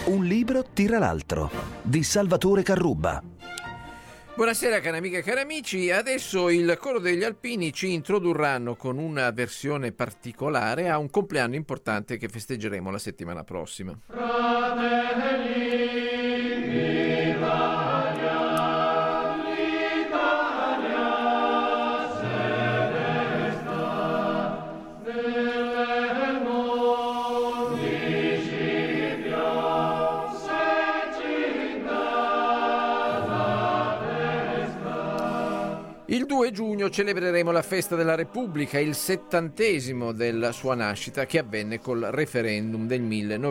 Un libro tira l'altro, di Salvatore Carrubba. Buonasera cari amiche e cari amici, adesso il Coro degli Alpini ci introdurranno con una versione particolare a un compleanno importante che festeggeremo la settimana prossima. Il 2 giugno celebreremo la festa della Repubblica, il 70° della sua nascita, che avvenne col referendum del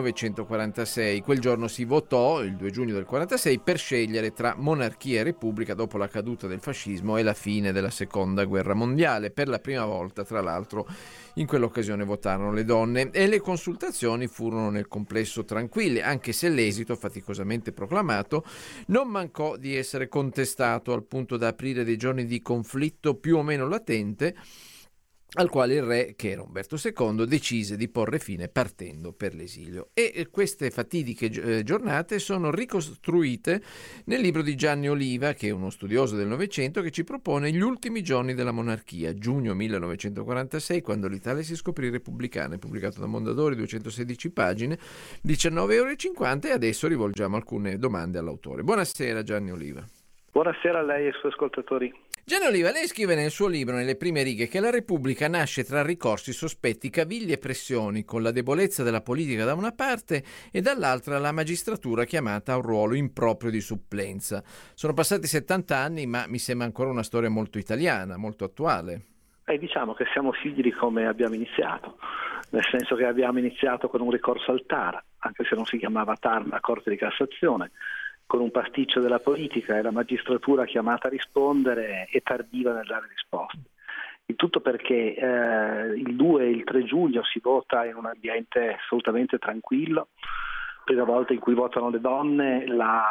1946. Quel giorno si votò, il 2 giugno del 46, per scegliere tra monarchia e repubblica dopo la caduta del fascismo e la fine della Seconda Guerra Mondiale. Per la prima volta, tra l'altro, in quell'occasione votarono le donne e le consultazioni furono nel complesso tranquille, anche se l'esito, faticosamente proclamato, non mancò di essere contestato al punto da aprire dei giorni di conflitto più o meno latente, al quale il re, che era Umberto II, decise di porre fine partendo per l'esilio. E queste fatidiche giornate sono ricostruite nel libro di Gianni Oliva, che è uno studioso del Novecento, che ci propone gli ultimi giorni della monarchia, giugno 1946, quando l'Italia si scoprì repubblicana, pubblicato da Mondadori, 216 pagine, 19,50 €, e adesso rivolgiamo alcune domande all'autore. Buonasera Gianni Oliva. Buonasera a lei e ai suoi ascoltatori. Gianni Oliva, lei scrive nel suo libro, nelle prime righe, che la Repubblica nasce tra ricorsi, sospetti, cavilli e pressioni, con la debolezza della politica da una parte e dall'altra la magistratura chiamata a un ruolo improprio di supplenza. Sono passati 70 anni, ma mi sembra ancora una storia molto italiana, molto attuale. Diciamo che siamo figli di come abbiamo iniziato, nel senso che abbiamo iniziato con un ricorso al TAR, anche se non si chiamava TAR ma Corte di Cassazione, con un pasticcio della politica e la magistratura chiamata a rispondere e tardiva nel dare risposte. Il tutto perché il 2 e il 3 giugno si vota in un ambiente assolutamente tranquillo, prima volta in cui votano le donne,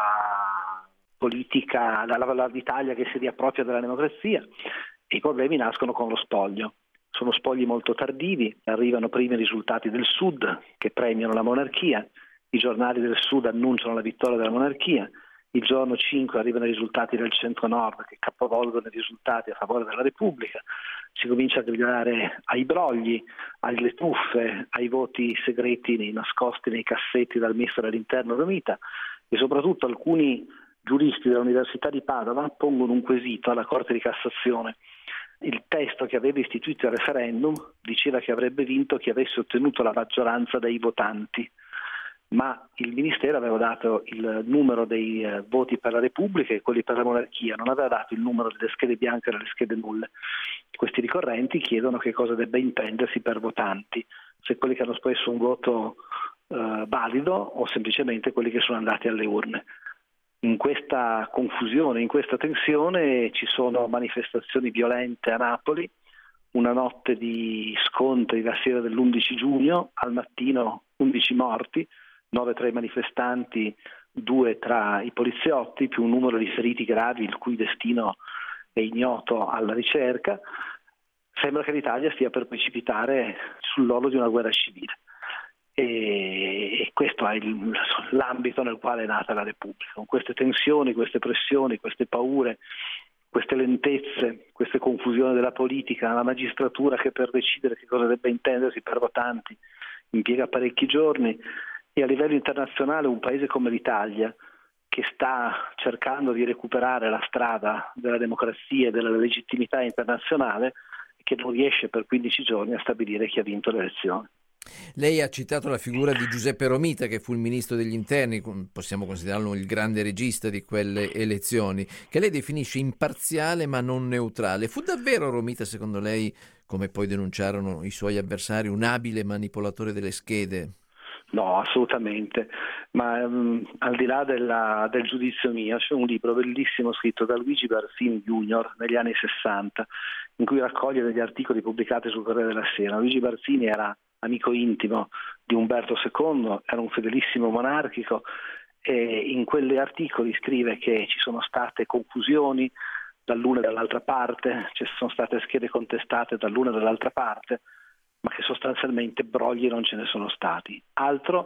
la politica, l'Italia che si riappropria della democrazia, e i problemi nascono con lo spoglio. Sono spogli molto tardivi, arrivano prima i risultati del Sud che premiano la monarchia. I giornali del Sud annunciano la vittoria della monarchia, il giorno 5 arrivano i risultati del Centro-Nord che capovolgono i risultati a favore della Repubblica, si comincia a gridare ai brogli, alle truffe, ai voti segreti nascosti nei cassetti dal ministro dell'Interno Romita, e soprattutto alcuni giuristi dell'Università di Padova pongono un quesito alla Corte di Cassazione. Il testo che aveva istituito il referendum diceva che avrebbe vinto chi avesse ottenuto la maggioranza dei votanti, ma il Ministero aveva dato il numero dei voti per la Repubblica e quelli per la monarchia, non aveva dato il numero delle schede bianche e delle schede nulle. Questi ricorrenti chiedono che cosa debba intendersi per votanti, se quelli che hanno espresso un voto valido o semplicemente quelli che sono andati alle urne. In questa confusione, in questa tensione ci sono manifestazioni violente a Napoli, una notte di scontri la sera dell'11 giugno, al mattino 11 morti, 9 tra i manifestanti, 2 tra i poliziotti, più un numero di feriti gravi il cui destino è ignoto alla ricerca. Sembra che l'Italia stia per precipitare sull'orlo di una guerra civile. E questo è l'ambito nel quale è nata la Repubblica, con queste tensioni, queste pressioni, queste paure, queste lentezze, queste confusioni della politica, la magistratura che per decidere che cosa debba intendersi per votanti impiega parecchi giorni, e a livello internazionale un paese come l'Italia, che sta cercando di recuperare la strada della democrazia e della legittimità internazionale, che non riesce per 15 giorni a stabilire chi ha vinto le elezioni. Lei ha citato la figura di Giuseppe Romita, che fu il ministro degli interni, possiamo considerarlo il grande regista di quelle elezioni, che lei definisce imparziale ma non neutrale. Fu davvero Romita, secondo lei, come poi denunciarono i suoi avversari, un abile manipolatore delle schede? No, assolutamente, ma al di là del giudizio mio, c'è un libro bellissimo scritto da Luigi Barzini Junior negli anni 60, in cui raccoglie degli articoli pubblicati sul Corriere della Sera. Luigi Barzini era amico intimo di Umberto II, era un fedelissimo monarchico, e in quegli articoli scrive che ci sono state confusioni dall'una e dall'altra parte, ci sono state schede contestate dall'una e dall'altra parte, ma che sostanzialmente brogli non ce ne sono stati. Altro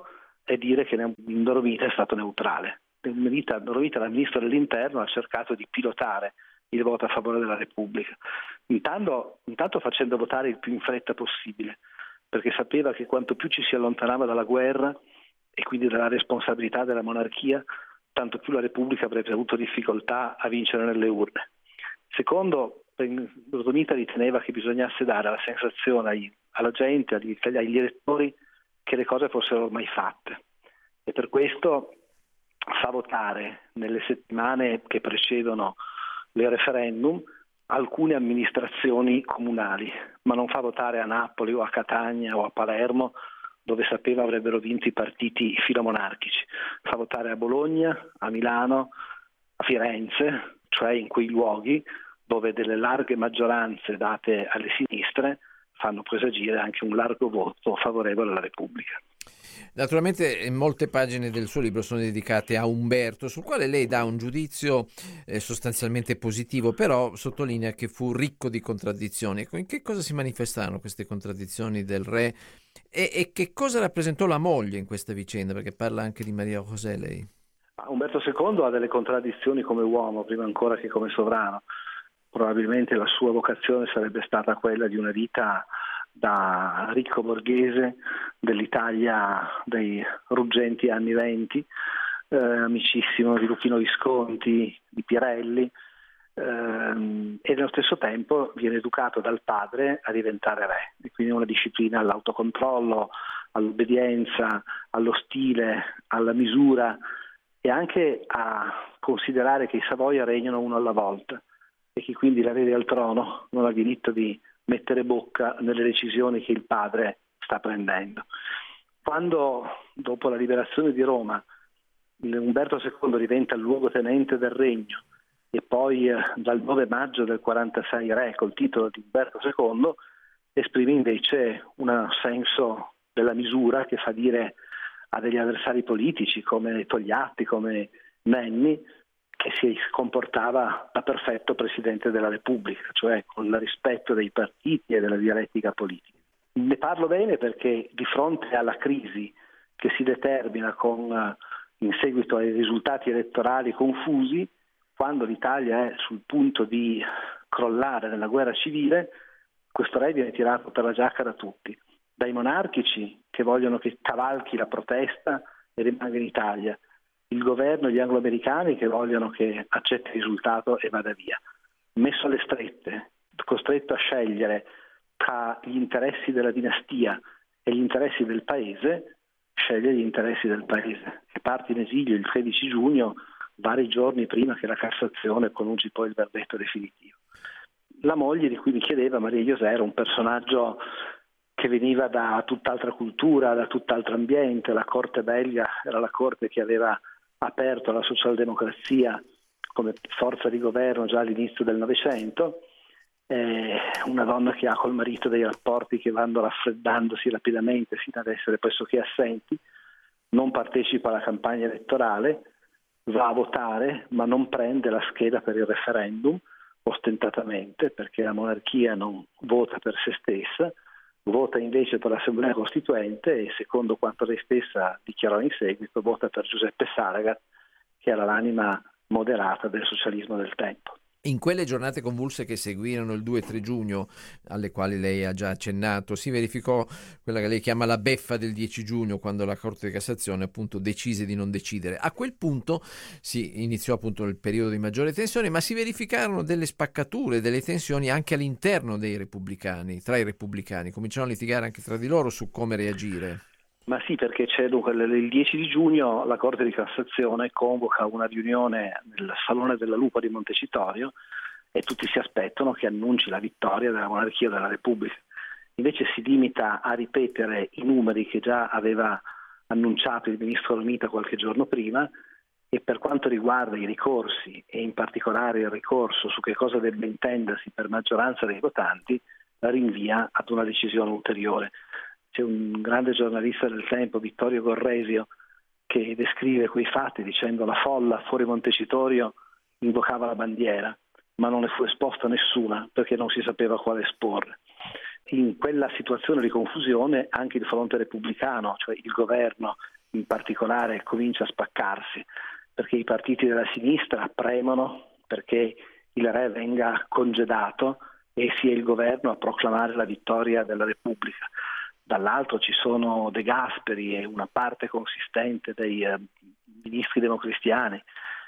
è dire che Indoromita è stato neutrale. Indoromita, la ministra dell'Interno, ha cercato di pilotare il voto a favore della Repubblica, intanto facendo votare il più in fretta possibile, perché sapeva che quanto più ci si allontanava dalla guerra e quindi dalla responsabilità della monarchia, tanto più la Repubblica avrebbe avuto difficoltà a vincere nelle urne. Secondo, Indoromita riteneva che bisognasse dare la sensazione alla gente, agli elettori, che le cose fossero ormai fatte, e per questo fa votare nelle settimane che precedono il referendum alcune amministrazioni comunali, ma non fa votare a Napoli o a Catania o a Palermo, dove sapeva avrebbero vinto i partiti filomonarchici. Fa votare a Bologna, a Milano, a Firenze, cioè in quei luoghi dove delle larghe maggioranze date alle sinistre fanno presagire anche un largo voto favorevole alla Repubblica. Naturalmente molte pagine del suo libro sono dedicate a Umberto, sul quale lei dà un giudizio sostanzialmente positivo, però sottolinea che fu ricco di contraddizioni. In che cosa si manifestarono queste contraddizioni del re e che cosa rappresentò la moglie in questa vicenda? Perché parla anche di Maria José lei. Umberto II ha delle contraddizioni come uomo, prima ancora che come sovrano. Probabilmente la sua vocazione sarebbe stata quella di una vita da ricco borghese dell'Italia dei ruggenti anni '20, amicissimo di Luchino Visconti, di Pirelli, e nello stesso tempo viene educato dal padre a diventare re, e quindi una disciplina all'autocontrollo, all'obbedienza, allo stile, alla misura, e anche a considerare che i Savoia regnano uno alla volta e che quindi l'erede al trono non ha diritto di mettere bocca nelle decisioni che il padre sta prendendo. Quando, dopo la liberazione di Roma, Umberto II diventa il luogotenente del regno e poi dal 9 maggio del 46 re col titolo di Umberto II, esprime invece un senso della misura che fa dire a degli avversari politici come Togliatti, come Nenni, che si comportava da perfetto Presidente della Repubblica, cioè con il rispetto dei partiti e della dialettica politica. Ne parlo bene perché di fronte alla crisi che si determina in seguito ai risultati elettorali confusi, quando l'Italia è sul punto di crollare nella guerra civile, questo re viene tirato per la giacca da tutti, dai monarchici che vogliono che cavalchi la protesta e rimanga in Italia, il governo e gli anglo-americani che vogliono che accetti il risultato e vada via. Messo alle strette, costretto a scegliere tra gli interessi della dinastia e gli interessi del paese, sceglie gli interessi del paese e parte in esilio il 13 giugno, vari giorni prima che la Cassazione pronunci poi il verdetto definitivo. La moglie di cui mi chiedeva, Maria José, era un personaggio che veniva da tutt'altra cultura, da tutt'altro ambiente. La corte belga era la corte che aveva aperto alla socialdemocrazia come forza di governo già all'inizio del Novecento, una donna che ha col marito dei rapporti che vanno raffreddandosi rapidamente fino ad essere pressoché assenti, non partecipa alla campagna elettorale, va a votare ma non prende la scheda per il referendum ostentatamente, perché la monarchia non vota per se stessa, vota invece per l'Assemblea Costituente e, secondo quanto lei stessa dichiarò in seguito, vota per Giuseppe Saragat, che era l'anima moderata del socialismo del tempo. In quelle giornate convulse che seguirono il 2 e 3 giugno, alle quali lei ha già accennato, si verificò quella che lei chiama la beffa del 10 giugno, quando la Corte di Cassazione appunto decise di non decidere. A quel punto si iniziò appunto il periodo di maggiore tensione, ma si verificarono delle spaccature, delle tensioni anche all'interno dei repubblicani, tra i repubblicani. Cominciarono a litigare anche tra di loro su come reagire. Ma sì, perché c'è dunque il 10 di giugno la Corte di Cassazione convoca una riunione nel Salone della Lupa di Montecitorio e tutti si aspettano che annunci la vittoria della monarchia della Repubblica. Invece si limita a ripetere i numeri che già aveva annunciato il ministro Romita qualche giorno prima, e per quanto riguarda i ricorsi e in particolare il ricorso su che cosa debba intendersi per maggioranza dei votanti, la rinvia ad una decisione ulteriore. C'è un grande giornalista del tempo, Vittorio Gorresio, che descrive quei fatti dicendo: la folla fuori Montecitorio invocava la bandiera, ma non ne fu esposta nessuna perché non si sapeva quale esporre. in quella situazione di confusione anche il fronte repubblicano, cioè il governo in particolare, comincia a spaccarsi, perché i partiti della sinistra premono perché il re venga congedato e sia il governo a proclamare la vittoria della Repubblica. Dall'altro ci sono De Gasperi e una parte consistente dei ministri democristiani,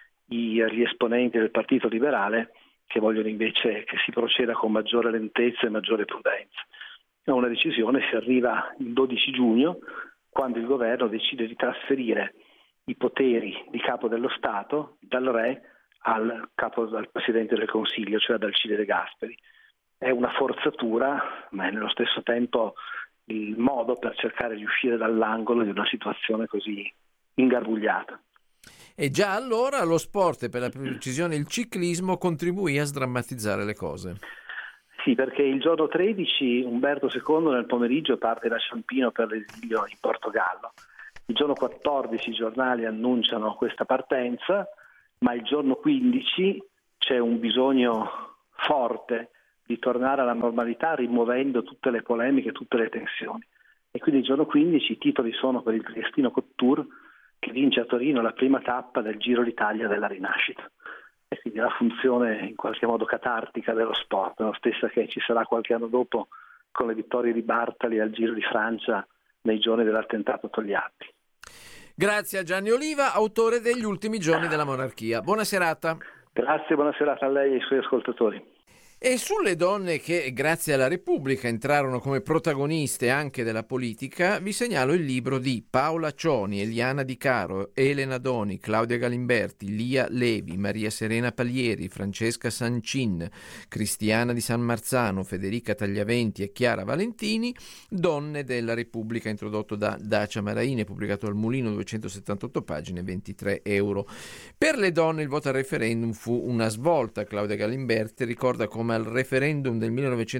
gli esponenti del Partito Liberale, che vogliono invece che si proceda con maggiore lentezza e maggiore prudenza. A una decisione si arriva il 12 giugno, quando il governo decide di trasferire i poteri di capo dello Stato dal re al Presidente del Consiglio, cioè ad Alcide De Gasperi. È una forzatura, ma è nello stesso tempo il modo per cercare di uscire dall'angolo di una situazione così ingarbugliata. E già allora lo sport, e per la precisione il ciclismo, contribuì a sdrammatizzare le cose. Sì, perché il giorno 13 Umberto II nel pomeriggio parte da Ciampino per l'esilio in Portogallo. Il giorno 14 i giornali annunciano questa partenza, ma il giorno 15 c'è un bisogno forte di tornare alla normalità rimuovendo tutte le polemiche, tutte le tensioni. E quindi il giorno 15 i titoli sono per il Triestino Couture, che vince a Torino la prima tappa del Giro d'Italia della rinascita. E quindi la funzione in qualche modo catartica dello sport, la stessa che ci sarà qualche anno dopo con le vittorie di Bartali al Giro di Francia nei giorni dell'attentato a Togliatti. Grazie a Gianni Oliva, autore degli ultimi giorni della monarchia. Buona serata. Grazie, buona serata a lei e ai suoi ascoltatori. E sulle donne che, grazie alla Repubblica, entrarono come protagoniste anche della politica, vi segnalo il libro di Paola Cioni, Eliana Di Caro, Elena Doni, Claudia Galimberti, Lia Levi, Maria Serena Palieri, Francesca Sancin, Cristiana di San Marzano, Federica Tagliaventi e Chiara Valentini, Donne della Repubblica, introdotto da Dacia Maraini, pubblicato al Mulino, 278 pagine, 23 euro. Per le donne il voto al referendum fu una svolta. Claudia Galimberti ricorda come al referendum del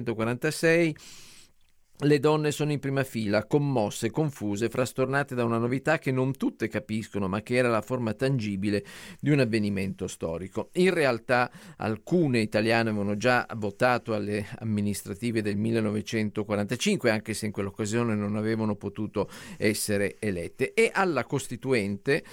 1946 le donne sono in prima fila, commosse, confuse, frastornate da una novità che non tutte capiscono, ma che era la forma tangibile di un avvenimento storico. In realtà alcune italiane avevano già votato alle amministrative del 1945, anche se in quell'occasione non avevano potuto essere elette, e alla Costituente,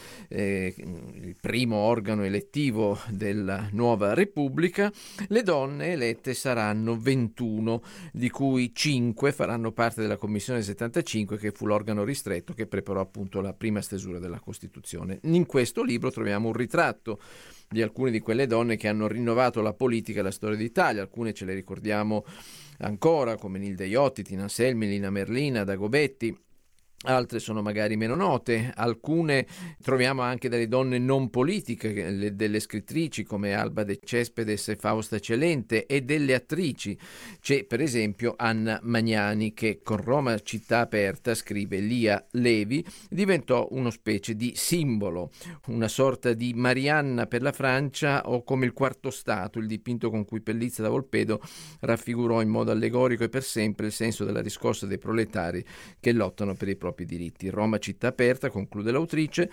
il primo organo elettivo della nuova Repubblica, le donne elette saranno 21, di cui 5 faranno parte della Commissione 75, che fu l'organo ristretto che preparò appunto la prima stesura della Costituzione. In questo libro troviamo un ritratto di alcune di quelle donne che hanno rinnovato la politica e la storia d'Italia. Alcune ce le ricordiamo ancora, come Nilde Iotti, Tina Anselmi, Lina Merlina, Dagobetti. Altre sono magari meno note, alcune troviamo anche delle donne non politiche, delle scrittrici come Alba De Cespedes e Fausta Celente, e delle attrici. C'è per esempio Anna Magnani, che con Roma città aperta, scrive Lia Levi, diventò uno specie di simbolo, una sorta di Marianna per la Francia, o come il Quarto Stato, il dipinto con cui Pellizza da Volpedo raffigurò in modo allegorico e per sempre il senso della riscossa dei proletari che lottano per i propri diritti. Roma città aperta, conclude l'autrice,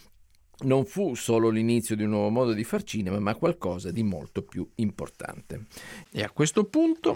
non fu solo l'inizio di un nuovo modo di far cinema, ma qualcosa di molto più importante. E a questo punto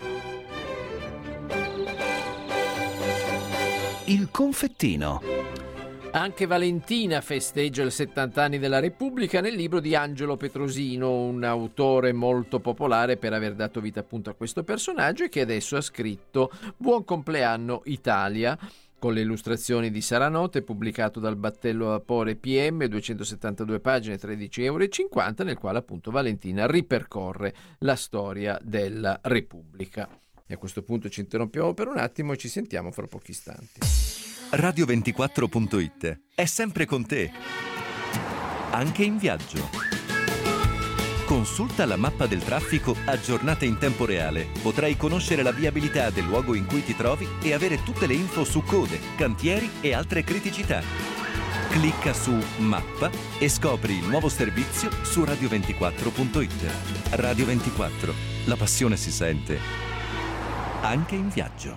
il confettino. Anche Valentina festeggia il 70 anni della Repubblica nel libro di Angelo Petrosino, un autore molto popolare per aver dato vita appunto a questo personaggio, e che adesso ha scritto Buon compleanno Italia, con le illustrazioni di Saranote, pubblicato dal Battello a Vapore PM, 272 pagine, 13,50 €, nel quale appunto Valentina ripercorre la storia della Repubblica. E a questo punto ci interrompiamo per un attimo e ci sentiamo fra pochi istanti. Radio24.it è sempre con te, anche in viaggio. Consulta la mappa del traffico aggiornata in tempo reale. Potrai conoscere la viabilità del luogo in cui ti trovi e avere tutte le info su code, cantieri e altre criticità. Clicca su Mappa e scopri il nuovo servizio su Radio24.it. Radio 24. La passione si sente anche in viaggio.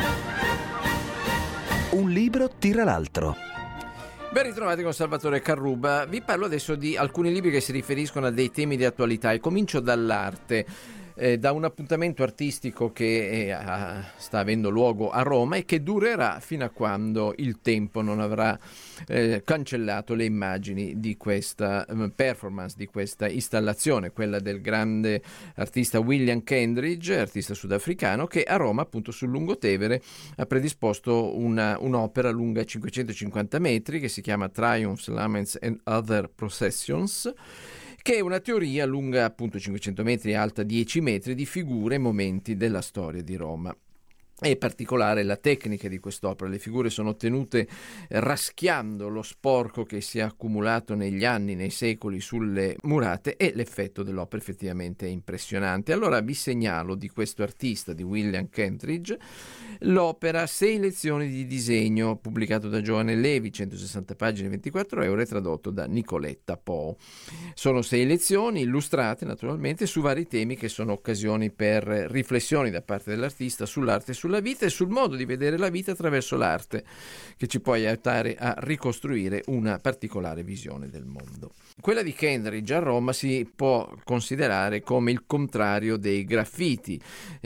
Un libro tira l'altro. Ben ritrovati con Salvatore Carruba. Vi parlo adesso di alcuni libri che si riferiscono a dei temi di attualità e comincio dall'arte. da un appuntamento artistico che sta avendo luogo a Roma e che durerà fino a quando il tempo non avrà cancellato le immagini di questa performance, di questa installazione, quella del grande artista William Kendridge, artista sudafricano, che a Roma, appunto sul Lungotevere, ha predisposto un'opera lunga 550 metri che si chiama Triumphs, Laments and Other Processions, che è una teoria lunga appunto 500 metri e alta 10 metri di figure e momenti della storia di Roma. È particolare la tecnica di quest'opera. Le figure sono ottenute raschiando lo sporco che si è accumulato negli anni, nei secoli sulle murate, e l'effetto dell'opera effettivamente è impressionante. Allora vi segnalo di questo artista, di William Kendridge, l'opera 6 lezioni di disegno, pubblicato da Giovanni Levi, 160 pagine, 24 euro, e tradotto da Nicoletta Po. Sono 6 lezioni illustrate naturalmente su vari temi che sono occasioni per riflessioni da parte dell'artista sull'arte e sulla vita e sul modo di vedere la vita attraverso l'arte, che ci può aiutare a ricostruire una particolare visione del mondo. Quella di Kendridge a Roma si può considerare come il contrario dei graffiti.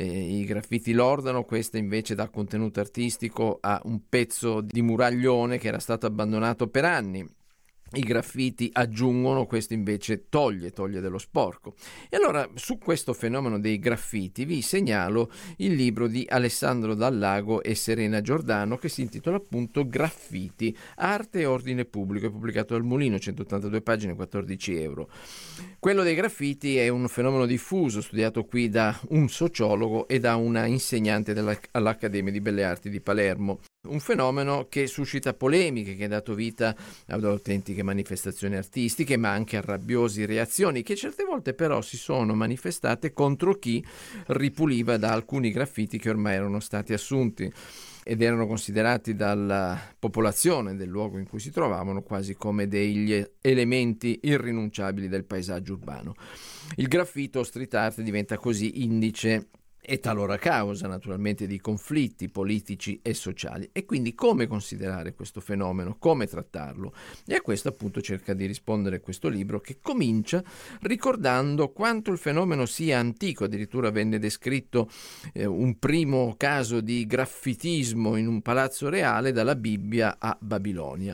I graffiti lordano, questa invece dà contenuto artistico a un pezzo di muraglione che era stato abbandonato per anni. I graffiti aggiungono, questo invece toglie dello sporco. E allora su questo fenomeno dei graffiti vi segnalo il libro di Alessandro Dallago e Serena Giordano, che si intitola appunto Graffiti, arte e ordine pubblico, è pubblicato dal Mulino, 182 pagine, 14 euro. Quello dei graffiti è un fenomeno diffuso, studiato qui da un sociologo e da una insegnante all'Accademia di Belle Arti di Palermo. Un fenomeno che suscita polemiche, che ha dato vita ad autentiche manifestazioni artistiche, ma anche a rabbiose reazioni, che certe volte però si sono manifestate contro chi ripuliva da alcuni graffiti che ormai erano stati assunti ed erano considerati dalla popolazione del luogo in cui si trovavano quasi come degli elementi irrinunciabili del paesaggio urbano. Il graffito o street art diventa così indice e talora causa naturalmente di conflitti politici e sociali. E quindi come considerare questo fenomeno, come trattarlo? E a questo appunto cerca di rispondere questo libro, che comincia ricordando quanto il fenomeno sia antico. Addirittura venne descritto un primo caso di graffitismo in un palazzo reale dalla Bibbia a Babilonia,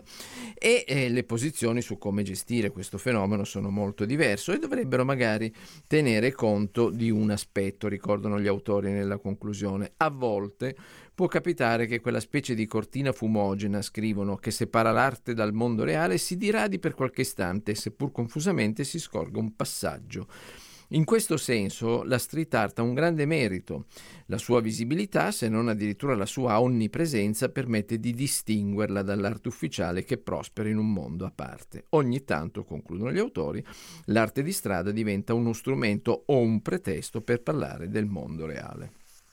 e le posizioni su come gestire questo fenomeno sono molto diverse e dovrebbero magari tenere conto di un aspetto, ricordano gli autori nella conclusione. A volte può capitare che quella specie di cortina fumogena, scrivono, che separa l'arte dal mondo reale si diradi per qualche istante, seppur confusamente si scorga un passaggio. In questo senso la street art ha un grande merito. La sua visibilità, se non addirittura la sua onnipresenza, permette di distinguerla dall'arte ufficiale che prospera in un mondo a parte. Ogni tanto, concludono gli autori, l'arte di strada diventa uno strumento o un pretesto per parlare del mondo reale.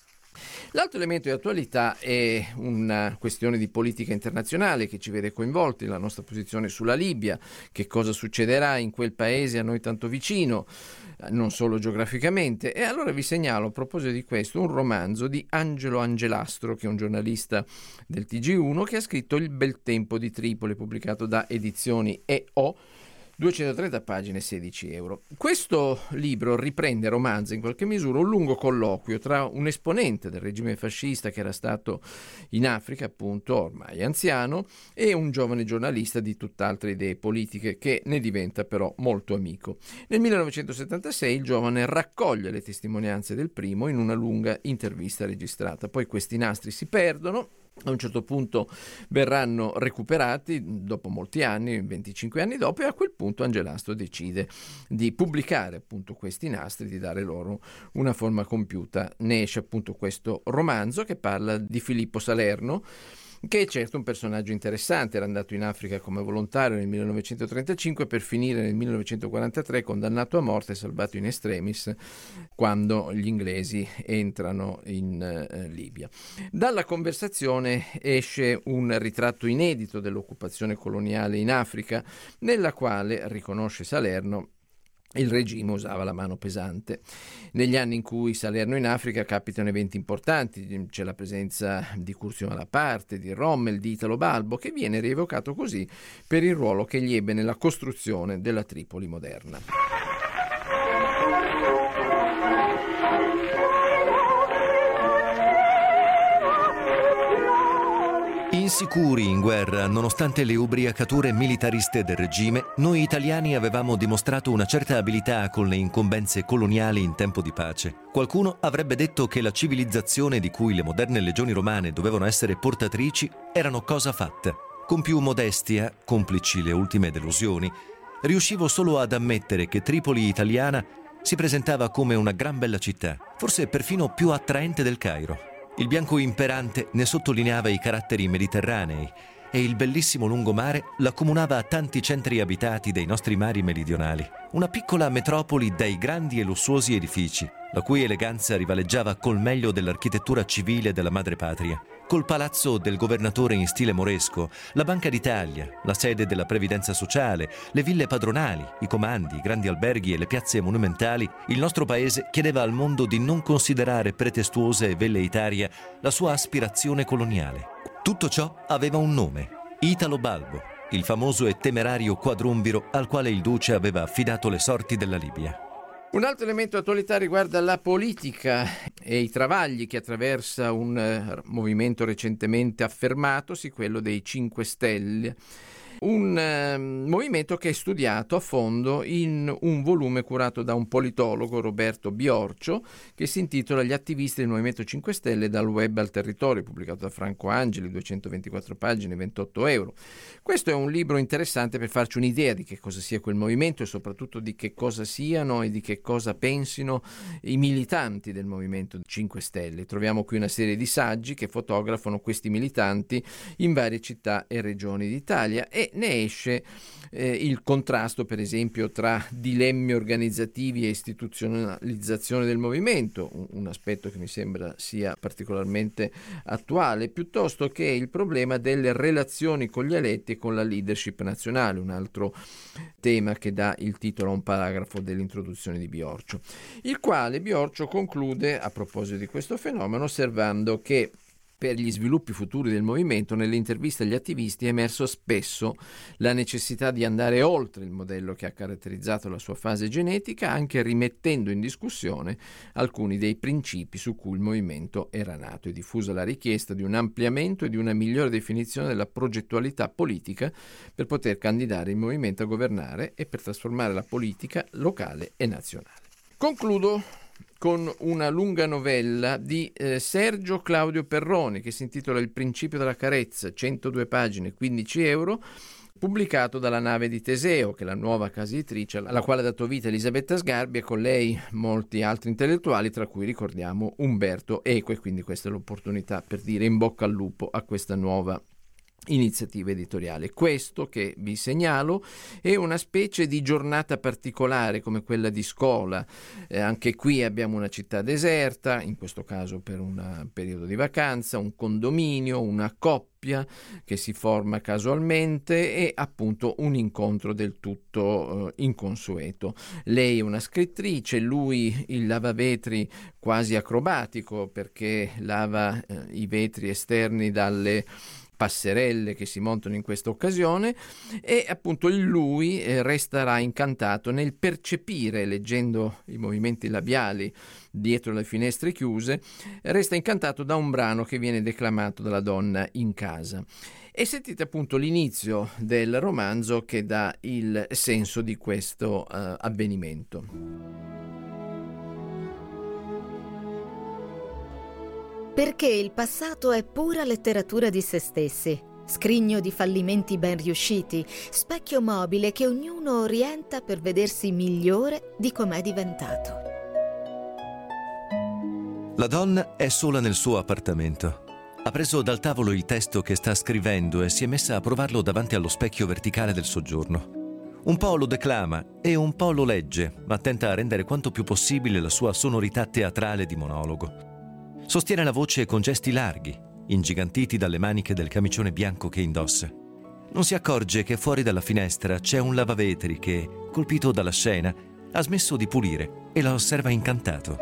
L'altro elemento di attualità è una questione di politica internazionale che ci vede coinvolti, la nostra posizione sulla Libia, che cosa succederà in quel paese a noi tanto vicino, non solo geograficamente. E allora vi segnalo, a proposito di questo, un romanzo di Angelo Angelastro, che è un giornalista del TG1, che ha scritto Il bel tempo di Tripoli, pubblicato da Edizioni E.O., 230 pagine, 16 euro. Questo libro riprende, romanza in qualche misura, un lungo colloquio tra un esponente del regime fascista che era stato in Africa, appunto, ormai anziano, e un giovane giornalista di tutt'altre idee politiche che ne diventa però molto amico. Nel 1976 il giovane raccoglie le testimonianze del primo in una lunga intervista registrata. Poi questi nastri si perdono. A un certo punto verranno recuperati dopo molti anni, 25 anni dopo, e a quel punto Angelastro decide di pubblicare appunto questi nastri, di dare loro una forma compiuta. Ne esce appunto questo romanzo che parla di Filippo Salerno, che è certo un personaggio interessante. Era andato in Africa come volontario nel 1935 per finire nel 1943 condannato a morte e salvato in extremis quando gli inglesi entrano in Libia. Dalla conversazione esce un ritratto inedito dell'occupazione coloniale in Africa, nella quale, riconosce Salerno, il regime usava la mano pesante. Negli anni in cui Salerno in Africa capitano eventi importanti, c'è la presenza di Curzio Malaparte, di Rommel, di Italo Balbo, che viene rievocato così per il ruolo che egli ebbe nella costruzione della Tripoli moderna. Insicuri in guerra, nonostante le ubriacature militariste del regime, noi italiani avevamo dimostrato una certa abilità con le incombenze coloniali in tempo di pace. Qualcuno avrebbe detto che la civilizzazione di cui le moderne legioni romane dovevano essere portatrici erano cosa fatta. Con più modestia, complici le ultime delusioni, riuscivo solo ad ammettere che Tripoli italiana si presentava come una gran bella città, forse perfino più attraente del Cairo. Il bianco imperante ne sottolineava i caratteri mediterranei e il bellissimo lungomare l'accomunava a tanti centri abitati dei nostri mari meridionali. Una piccola metropoli dai grandi e lussuosi edifici, la cui eleganza rivaleggiava col meglio dell'architettura civile della madrepatria. Col palazzo del governatore in stile moresco, la Banca d'Italia, la sede della previdenza sociale, le ville padronali, i comandi, i grandi alberghi e le piazze monumentali, il nostro paese chiedeva al mondo di non considerare pretestuosa e velleitaria la sua aspirazione coloniale. Tutto ciò aveva un nome: Italo Balbo, il famoso e temerario quadrumviro al quale il duce aveva affidato le sorti della Libia. Un altro elemento attualità riguarda la politica e i travagli che attraversa un movimento recentemente affermatosi, quello dei 5 Stelle. Un movimento che è studiato a fondo in un volume curato da un politologo, Roberto Biorcio, che si intitola Gli attivisti del Movimento 5 Stelle dal web al territorio, pubblicato da Franco Angeli, 224 pagine, 28 euro. Questo è un libro interessante per farci un'idea di che cosa sia quel movimento e soprattutto di che cosa siano e di che cosa pensino i militanti del Movimento 5 Stelle. Troviamo qui una serie di saggi che fotografano questi militanti in varie città e regioni d'Italia e ne esce il contrasto, per esempio, tra dilemmi organizzativi e istituzionalizzazione del movimento, un aspetto che mi sembra sia particolarmente attuale, piuttosto che il problema delle relazioni con gli eletti e con la leadership nazionale, un altro tema che dà il titolo a un paragrafo dell'introduzione di Biorcio, il quale Biorcio conclude a proposito di questo fenomeno osservando che per gli sviluppi futuri del movimento, nelle interviste agli attivisti è emerso spesso la necessità di andare oltre il modello che ha caratterizzato la sua fase genetica, anche rimettendo in discussione alcuni dei principi su cui il movimento era nato. È diffusa la richiesta di un ampliamento e di una migliore definizione della progettualità politica per poter candidare il movimento a governare e per trasformare la politica locale e nazionale. Concludo con una lunga novella di Sergio Claudio Perroni che si intitola Il principio della carezza, 102 pagine, 15 euro, pubblicato dalla Nave di Teseo, che è la nuova casa editrice alla quale ha dato vita Elisabetta Sgarbi e con lei molti altri intellettuali, tra cui ricordiamo Umberto Eco, e quindi questa è l'opportunità per dire in bocca al lupo a questa nuova iniziativa editoriale. Questo che vi segnalo è una specie di giornata particolare come quella di Scola. Anche qui abbiamo una città deserta, in questo caso per un periodo di vacanza, un condominio, una coppia che si forma casualmente e appunto un incontro del tutto inconsueto. Lei è una scrittrice, lui il lavavetri quasi acrobatico perché lava i vetri esterni dalle passerelle che si montano in questa occasione e appunto lui resterà incantato nel percepire, leggendo i movimenti labiali dietro le finestre chiuse, resta incantato da un brano che viene declamato dalla donna in casa. E sentite appunto l'inizio del romanzo che dà il senso di questo avvenimento. Perché il passato è pura letteratura di se stessi, scrigno di fallimenti ben riusciti, specchio mobile che ognuno orienta per vedersi migliore di com'è diventato. La donna è sola nel suo appartamento. Ha preso dal tavolo il testo che sta scrivendo e si è messa a provarlo davanti allo specchio verticale del soggiorno. Un po' lo declama e un po' lo legge, ma tenta a rendere quanto più possibile la sua sonorità teatrale di monologo. Sostiene la voce con gesti larghi, ingigantiti dalle maniche del camicione bianco che indossa. Non si accorge che fuori dalla finestra c'è un lavavetri che, colpito dalla scena, ha smesso di pulire e la osserva incantato.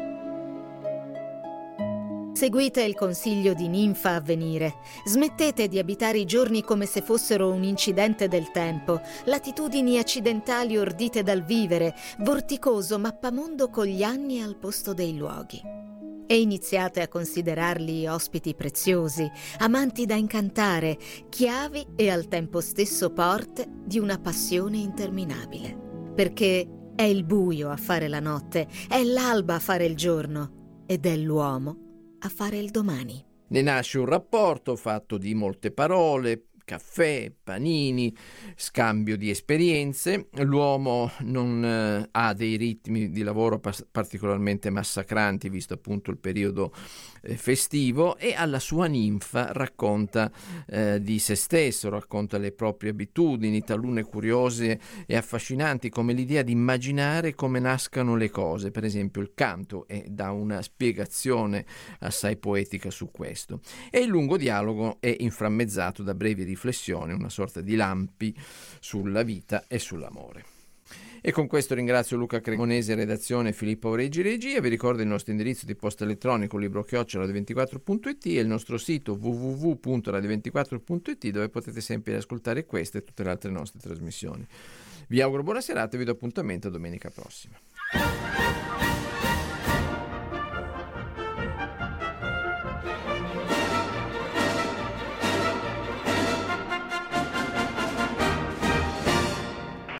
Seguite il consiglio di Ninfa a venire. Smettete di abitare i giorni come se fossero un incidente del tempo, latitudini accidentali ordite dal vivere, vorticoso mappamondo con gli anni al posto dei luoghi. e iniziate a considerarli ospiti preziosi, amanti da incantare, chiavi e al tempo stesso porte di una passione interminabile. Perché è il buio a fare la notte, è l'alba a fare il giorno ed è l'uomo a fare il domani. Ne nasce un rapporto fatto di molte parole, caffè, panini, scambio di esperienze. L'uomo non ha dei ritmi di lavoro particolarmente massacranti, visto appunto il periodo festivo, e alla sua ninfa racconta di se stesso, racconta le proprie abitudini, talune curiose e affascinanti, come l'idea di immaginare come nascano le cose. Per esempio il canto dà una spiegazione assai poetica su questo, e il lungo dialogo è inframmezzato da brevi riflessioni, una sorta di lampi sulla vita e sull'amore. E con questo ringrazio Luca Cremonesi, redazione, Filippo Aureggi, regia. Vi ricordo il nostro indirizzo di posta elettronico libro@radio24.it e il nostro sito www.radio24.it, dove potete sempre ascoltare queste e tutte le altre nostre trasmissioni. Vi auguro buona serata e vi do appuntamento a domenica prossima.